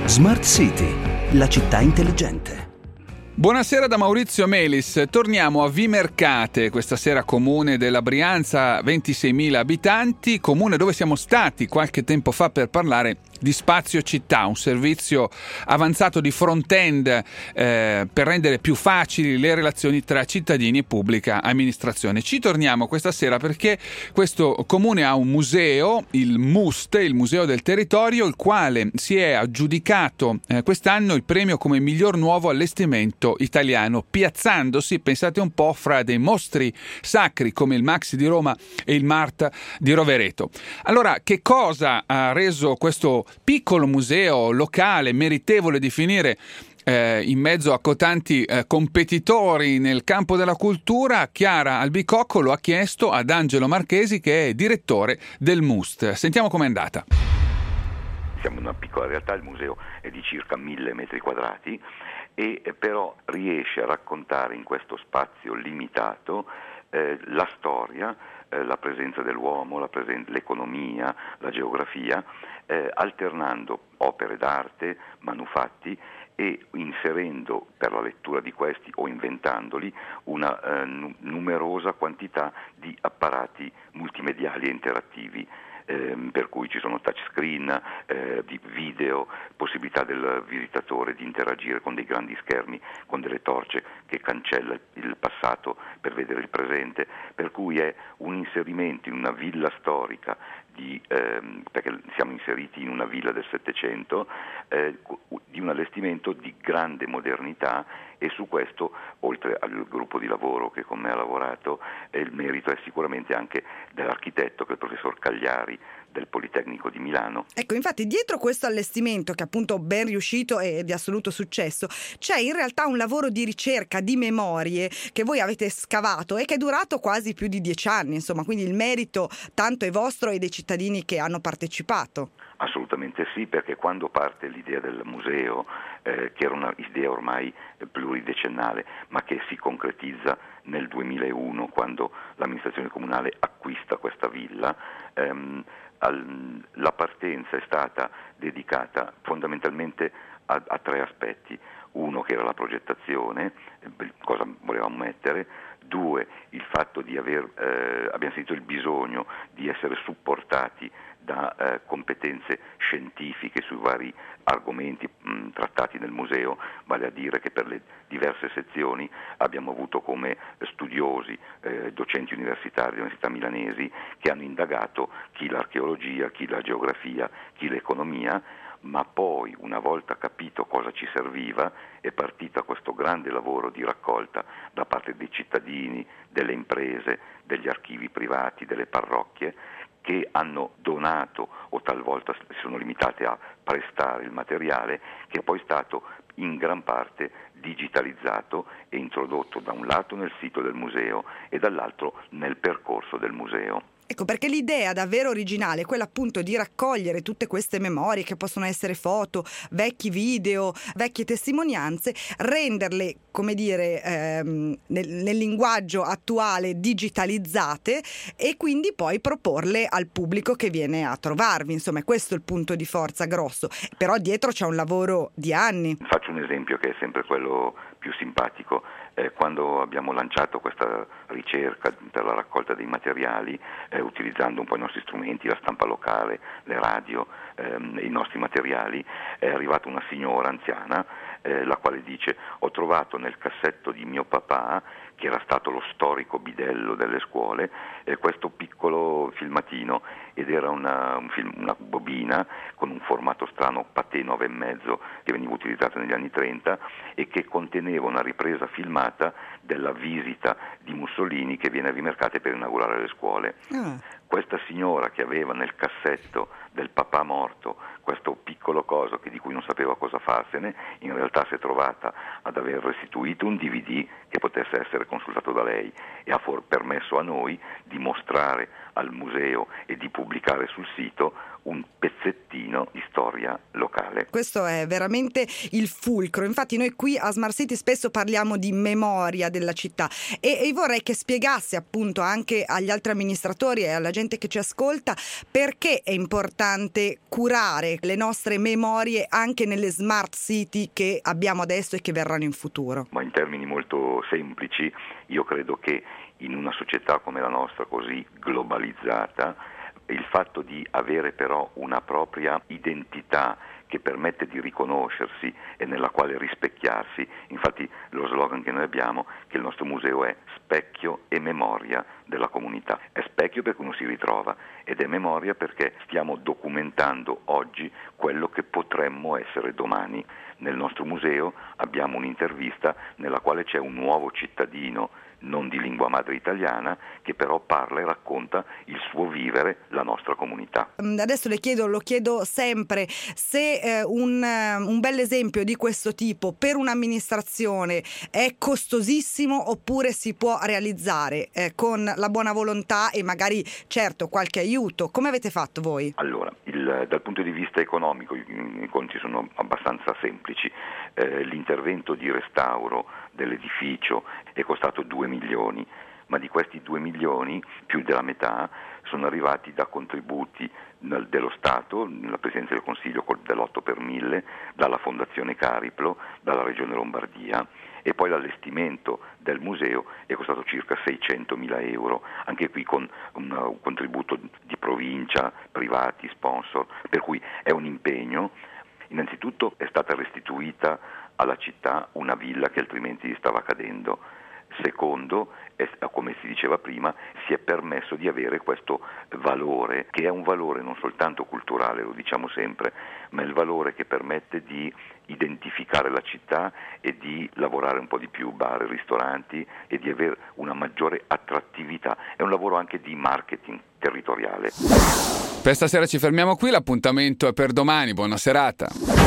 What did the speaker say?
Smart City, la città intelligente. Buonasera da Maurizio Melis. Torniamo a Vimercate, questa sera comune della Brianza, 26.000 abitanti, comune dove siamo stati qualche tempo fa per parlare di Spazio Città, un servizio avanzato di front-end per rendere più facili le relazioni tra cittadini e pubblica amministrazione. Ci torniamo questa sera perché questo comune ha un museo, il MUST, il Museo del Territorio, il quale si è aggiudicato quest'anno il premio come miglior nuovo allestimento italiano, piazzandosi, pensate un po', fra dei mostri sacri come il Maxi di Roma e il Mart di Rovereto. Allora, che cosa ha reso questo piccolo museo locale meritevole di finire in mezzo a cotanti competitori nel campo della cultura? Chiara Albicocco lo ha chiesto ad Angelo Marchesi, che è direttore del MUST. Sentiamo com'è andata. Siamo in una piccola realtà, il museo è di circa 1.000 metri quadrati e però riesce a raccontare in questo spazio limitato la storia, la presenza dell'uomo, l'economia, la geografia, alternando opere d'arte, manufatti e inserendo per la lettura di questi o inventandoli una numerosa quantità di apparati multimediali e interattivi. Per cui ci sono touchscreen, di video, possibilità del visitatore di interagire con dei grandi schermi, con delle torce che cancella il passato per vedere il presente, per cui è un inserimento in una villa storica perché siamo inseriti in una villa del Settecento, di un allestimento di grande modernità, e su questo, oltre al gruppo di lavoro che con me ha lavorato, il merito è sicuramente anche dell'architetto, che è il professor Cagliari del Politecnico di Milano. Ecco, infatti dietro questo allestimento, che è appunto ben riuscito e di assoluto successo, c'è in realtà un lavoro di ricerca, di memorie che voi avete scavato e che è durato quasi più di 10 anni, insomma, quindi il merito tanto è vostro e dei cittadini che hanno partecipato. Assolutamente sì, perché quando parte l'idea del museo, che era un'idea ormai pluridecennale, ma che si concretizza nel 2001 quando l'amministrazione comunale acquista questa villa, la partenza è stata dedicata fondamentalmente a tre aspetti. Uno, che era la progettazione, cosa volevamo mettere; due, il fatto di abbiamo sentito il bisogno di essere supportati da competenze scientifiche sui vari argomenti trattati nel museo, vale a dire che per le diverse sezioni abbiamo avuto come studiosi, docenti universitari delle università milanesi, che hanno indagato chi l'archeologia, chi la geografia, chi l'economia, ma poi, una volta capito cosa ci serviva, è partito questo grande lavoro di raccolta da parte dei cittadini, delle imprese, degli archivi privati, delle parrocchie, che hanno donato o talvolta si sono limitate a prestare il materiale, che è poi stato in gran parte digitalizzato e introdotto da un lato nel sito del museo e dall'altro nel percorso del museo. Ecco, perché l'idea davvero originale è quella appunto di raccogliere tutte queste memorie, che possono essere foto, vecchi video, vecchie testimonianze, renderle, come dire, nel linguaggio attuale digitalizzate, e quindi poi proporle al pubblico che viene a trovarvi. Insomma, questo è il punto di forza grosso, però dietro c'è un lavoro di anni. Faccio un esempio che è sempre quello più simpatico. Quando abbiamo lanciato questa ricerca per la raccolta dei materiali, utilizzando un po' i nostri strumenti, la stampa locale, le radio, i nostri materiali, è arrivata una signora anziana, la quale dice: ho trovato nel cassetto di mio papà, che era stato lo storico bidello delle scuole, questo piccolo filmatino, ed era una bobina con un formato strano, Pathé 9,5, che veniva utilizzata negli anni 30 e che conteneva una ripresa filmata della visita di Mussolini che viene a Vimercate per inaugurare le scuole. Questa signora, che aveva nel cassetto del papà morto questo piccolo coso di cui non sapeva cosa farsene, in realtà si è trovata ad aver restituito un DVD che potesse essere consultato da lei, e ha permesso a noi di mostrare al museo e di pubblicare sul sito un pezzettino cittadino di storia locale. Questo è veramente il fulcro. Infatti noi qui a Smart City spesso parliamo di memoria della città e vorrei che spiegasse appunto anche agli altri amministratori e alla gente che ci ascolta perché è importante curare le nostre memorie anche nelle Smart City che abbiamo adesso e che verranno in futuro. Ma in termini molto semplici, io credo che in una società come la nostra, così globalizzata, il fatto di avere però una propria identità che permette di riconoscersi e nella quale rispecchiarsi, infatti lo slogan che noi abbiamo, che il nostro museo è specchio e memoria della comunità. È specchio perché uno si ritrova ed è memoria perché stiamo documentando oggi quello che potremmo essere domani. Nel nostro museo abbiamo un'intervista nella quale c'è un nuovo cittadino non di lingua madre italiana, che però parla e racconta il suo vivere, la nostra comunità. Adesso lo chiedo sempre, se un bel esempio di questo tipo per un'amministrazione è costosissimo oppure si può realizzare con la buona volontà e magari certo qualche aiuto. Come avete fatto voi? Allora, dal punto di vista economico i conti sono abbastanza semplici. L'intervento di restauro dell'edificio è costato 2 milioni, ma di questi 2 milioni più della metà sono arrivati da contributi dello Stato, la Presidenza del Consiglio dell'8 per 1000, dalla Fondazione Cariplo, dalla Regione Lombardia, e poi l'allestimento del museo è costato circa 600.000 euro, anche qui con un contributo di provincia, privati, sponsor, per cui è un impegno. Innanzitutto è stata restituita alla città una villa che altrimenti stava cadendo. Secondo, come si diceva prima, si è permesso di avere questo valore, che è un valore non soltanto culturale, lo diciamo sempre, ma è il valore che permette di identificare la città e di lavorare un po' di più bar e ristoranti e di avere una maggiore attrattività. È un lavoro anche di marketing territoriale. Per stasera ci fermiamo qui, l'appuntamento è per domani, buona serata.